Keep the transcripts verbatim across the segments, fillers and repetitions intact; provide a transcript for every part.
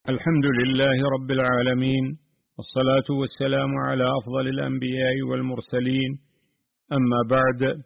الحمد لله رب العالمين، والصلاة والسلام على أفضل الأنبياء والمرسلين. أما بعد،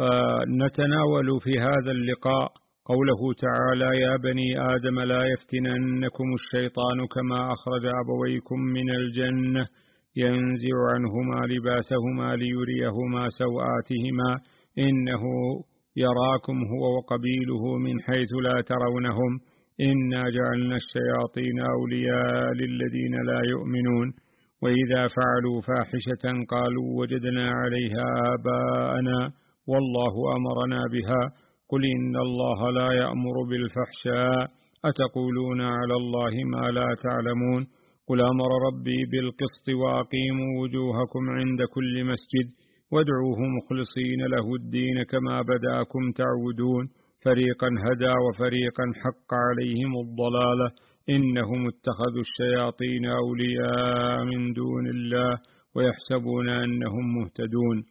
فنتناول في هذا اللقاء قوله تعالى: يا بني آدم لا يفتننكم الشيطان كما أخرج أبويكم من الجنة ينزع عنهما لباسهما ليريهما سوآتهما إنه يراكم هو وقبيله من حيث لا ترونهم إنا جعلنا الشياطين أولياء للذين لا يؤمنون وإذا فعلوا فاحشة قالوا وجدنا عليها آباءنا والله أمرنا بها قل إن الله لا يأمر بالفحشاء أتقولون على الله ما لا تعلمون قل أمر ربي بالقسط وأقيموا وجوهكم عند كل مسجد وادعوه مخلصين له الدين كما بدأكم تعودون فريقا هدى وفريقا حق عليهم الضلالة إنهم اتخذوا الشياطين أولياء من دون الله ويحسبون أنهم مهتدون.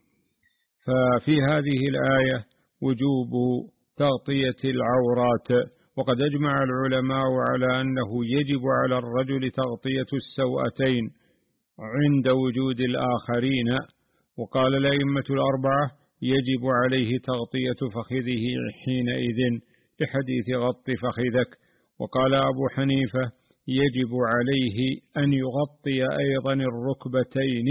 ففي هذه الآية وجوب تغطية العورات، وقد أجمع العلماء على أنه يجب على الرجل تغطية السوأتين عند وجود الآخرين، وقال الأئمة الأربعة يجب عليه تغطية فخذه حينئذ لحديث غط فخذك، وقال أبو حنيفة يجب عليه أن يغطي أيضا الركبتين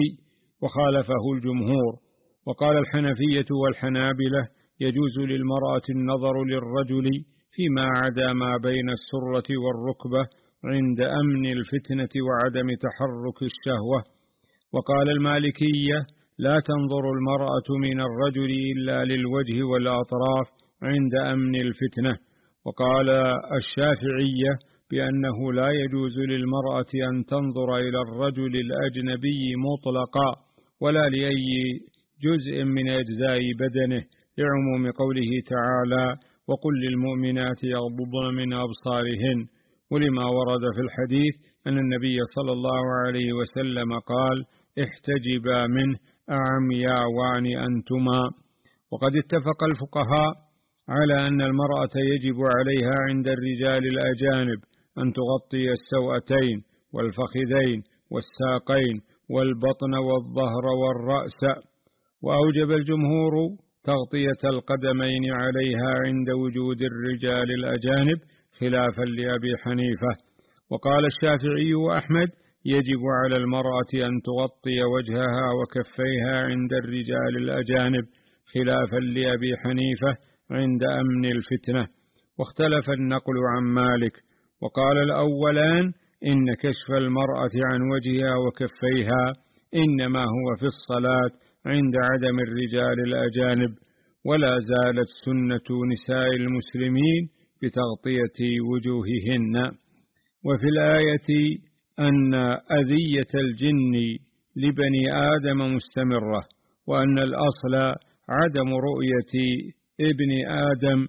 وخالفه الجمهور، وقال الحنفية والحنابلة يجوز للمرأة النظر للرجل فيما عدا ما بين السرة والركبة عند أمن الفتنة وعدم تحرك الشهوة، وقال المالكية لا تنظر المرأة من الرجل إلا للوجه والأطراف عند أمن الفتنة، وقال الشافعية بأنه لا يجوز للمرأة أن تنظر إلى الرجل الأجنبي مطلقا ولا لأي جزء من أجزاء بدنه لعموم قوله تعالى وقل للمؤمنات يغضضن من أبصارهن، ولما ورد في الحديث أن النبي صلى الله عليه وسلم قال احتجبا منه أعمياوان أنتما. وقد اتفق الفقهاء على أن المرأة يجب عليها عند الرجال الأجانب أن تغطي السوأتين والفخذين والساقين والبطن والظهر والرأس، وأوجب الجمهور تغطية القدمين عليها عند وجود الرجال الأجانب خلافا لأبي حنيفة، وقال الشافعي وأحمد يجب على المرأة أن تغطي وجهها وكفيها عند الرجال الأجانب خلافا لأبي حنيفة عند أمن الفتنة، واختلف النقل عن مالك، وقال الأولان إن كشف المرأة عن وجهها وكفيها إنما هو في الصلاة عند عدم الرجال الأجانب، ولا زالت سنة نساء المسلمين بتغطية وجوههن. وفي الآية أن أذية الجن لبني آدم مستمرة، وأن الأصل عدم رؤية ابن آدم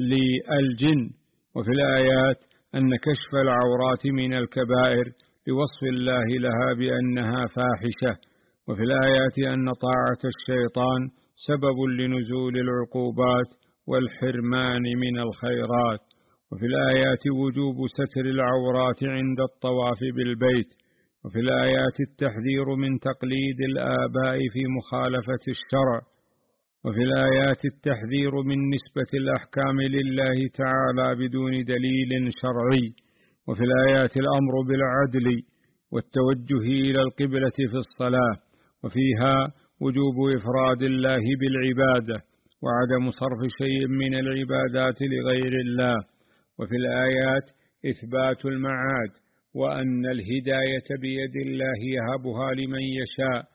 للجن، وفي الآيات أن كشف العورات من الكبائر لوصف الله لها بأنها فاحشة، وفي الآيات أن طاعة الشيطان سبب لنزول العقوبات والحرمان من الخيرات، وفي الآيات وجوب ستر العورات عند الطواف بالبيت، وفي الآيات التحذير من تقليد الآباء في مخالفة الشرع، وفي الآيات التحذير من نسبة الأحكام لله تعالى بدون دليل شرعي، وفي الآيات الأمر بالعدل والتوجه إلى القبلة في الصلاة، وفيها وجوب إفراد الله بالعبادة وعدم صرف شيء من العبادات لغير الله، وفي الآيات إثبات المعاد وأن الهداية بيد الله يهبها لمن يشاء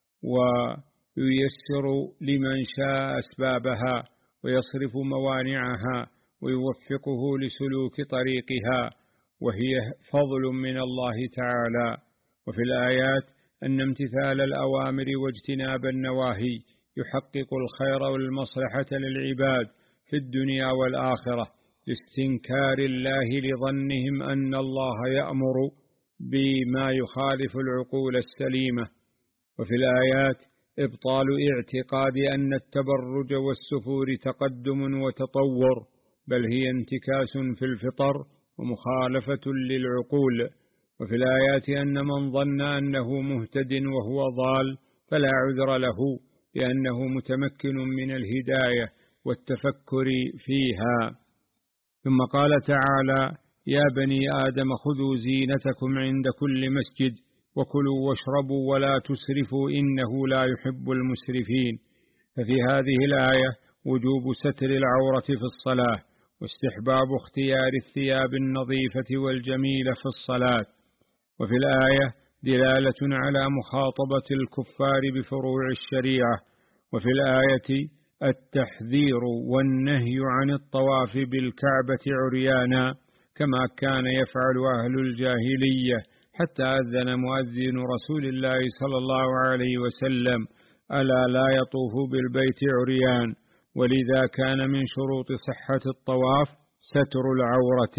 وييسر لمن شاء أسبابها ويصرف موانعها ويوفقه لسلوك طريقها، وهي فضل من الله تعالى. وفي الآيات أن امتثال الأوامر واجتناب النواهي يحقق الخير والمصلحة للعباد في الدنيا والآخرة لاستنكار الله لظنهم أن الله يأمر بما يخالف العقول السليمة. وفي الآيات إبطال اعتقاد أن التبرج والسفور تقدم وتطور، بل هي انتكاس في الفطر ومخالفة للعقول، وفي الآيات أن من ظن أنه مهتد وهو ضال فلا عذر له، لأنه متمكن من الهداية والتفكر فيها. ثم قال تعالى: يا بني آدم خذوا زينتكم عند كل مسجد وكلوا واشربوا ولا تسرفوا إنه لا يحب المسرفين. ففي هذه الآية وجوب ستر العورة في الصلاة، واستحباب اختيار الثياب النظيفة والجميلة في الصلاة. وفي الآية دلالة على مخاطبة الكفار بفروع الشريعة. وفي الآية التحذير والنهي عن الطواف بالكعبة عريانا كما كان يفعل أهل الجاهلية، حتى أذن مؤذن رسول الله صلى الله عليه وسلم: ألا لا يطوف بالبيت عريان. ولذا كان من شروط صحة الطواف ستر العورة.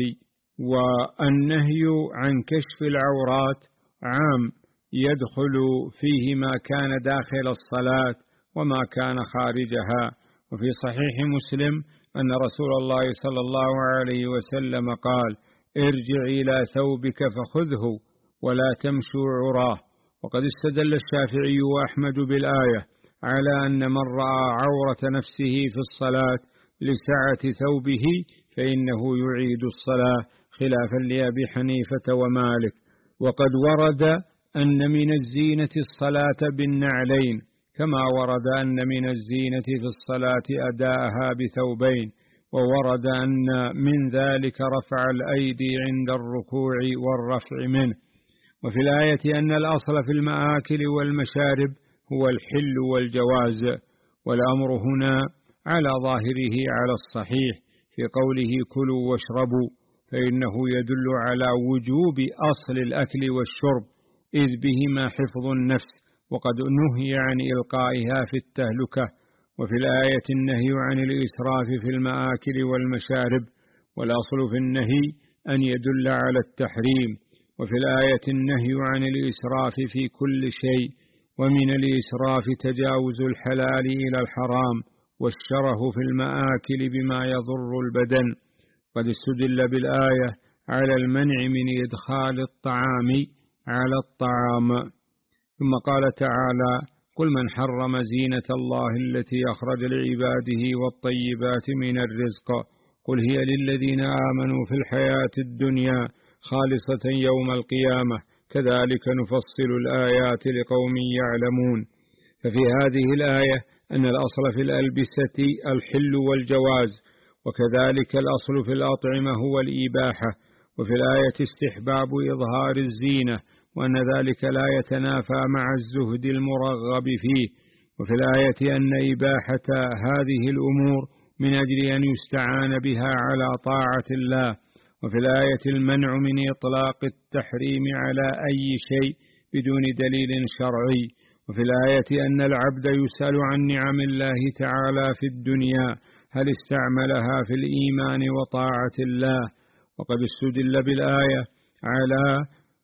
والنهي عن كشف العورات عام، يدخل فيه ما كان داخل الصلاة وما كان خارجها. وفي صحيح مسلم أن رسول الله صلى الله عليه وسلم قال: ارجع إلى ثوبك فخذه ولا تمشوا عراه. وقد استدل الشافعي وأحمد بالآية على أن من رأى عورة نفسه في الصلاة لسعة ثوبه فإنه يعيد الصلاة، خلافا لأبي حنيفة ومالك. وقد ورد أن من الزينة الصلاة بالنعلين، كما ورد أن من الزينة في الصلاة أداءها بثوبين، وورد أن من ذلك رفع الأيدي عند الركوع والرفع منه. وفي الآية أن الأصل في المآكل والمشارب هو الحل والجواز، والأمر هنا على ظاهره على الصحيح في قوله كلوا واشربوا، فإنه يدل على وجوب أصل الأكل والشرب، إذ بهما حفظ النفس، وقد نهي عن إلقائها في التهلكة. وفي الآية النهي عن الإسراف في المآكل والمشارب، والأصل في النهي أن يدل على التحريم. وفي الآية النهي عن الإسراف في كل شيء، ومن الإسراف تجاوز الحلال إلى الحرام، والشره في المآكل بما يضر البدن. قد استدل بالآية على المنع من إدخال الطعام على الطعام. ثم قال تعالى: قل من حرم زينة الله التي أخرج لعباده والطيبات من الرزق قل هي للذين آمنوا في الحياة الدنيا خالصة يوم القيامة كذلك نفصل الآيات لقوم يعلمون. ففي هذه الآية أن الأصل في الألبسة الحل والجواز، وكذلك الأصل في الأطعمة هو الإباحة. وفي الآية استحباب إظهار الزينة، وأن ذلك لا يتنافى مع الزهد المرغب فيه. وفي الآية أن إباحة هذه الأمور من أجل أن يستعان بها على طاعة الله. وفي الآية المنع من إطلاق التحريم على أي شيء بدون دليل شرعي. وفي الآية أن العبد يسأل عن نعم الله تعالى في الدنيا هل استعملها في الإيمان وطاعة الله. وقد استدل بالآية على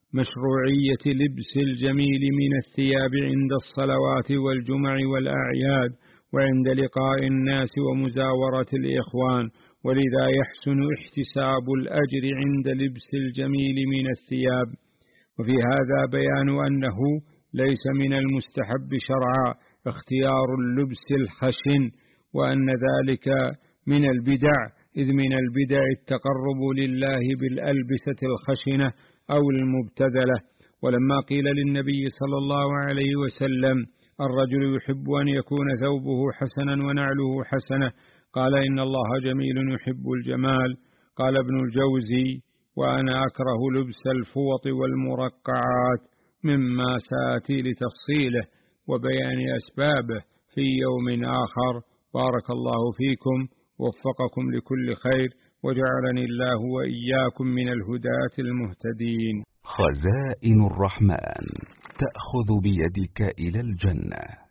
مشروعية لبس الجميل من الثياب عند الصلوات والجمع والأعياد وعند لقاء الناس ومزاورة الإخوان، ولذا يحسن احتساب الأجر عند لبس الجميل من الثياب. وفي هذا بيان أنه ليس من المستحب شرعا اختيار اللبس الخشن، وأن ذلك من البدع، إذ من البدع التقرب لله بالألبسة الخشنة أو المبتذلة. ولما قيل للنبي صلى الله عليه وسلم الرجل يحب أن يكون ثوبه حسنا ونعله حسنة، قال إن الله جميل يحب الجمال. قال ابن الجوزي: وأنا أكره لبس الفوط والمرقعات، مما سآتي لتفصيله وبيان أسبابه في يوم آخر. بارك الله فيكم، وفقكم لكل خير، وجعلني الله وإياكم من الهداة المهتدين. خزائن الرحمن تأخذ بيدك إلى الجنة.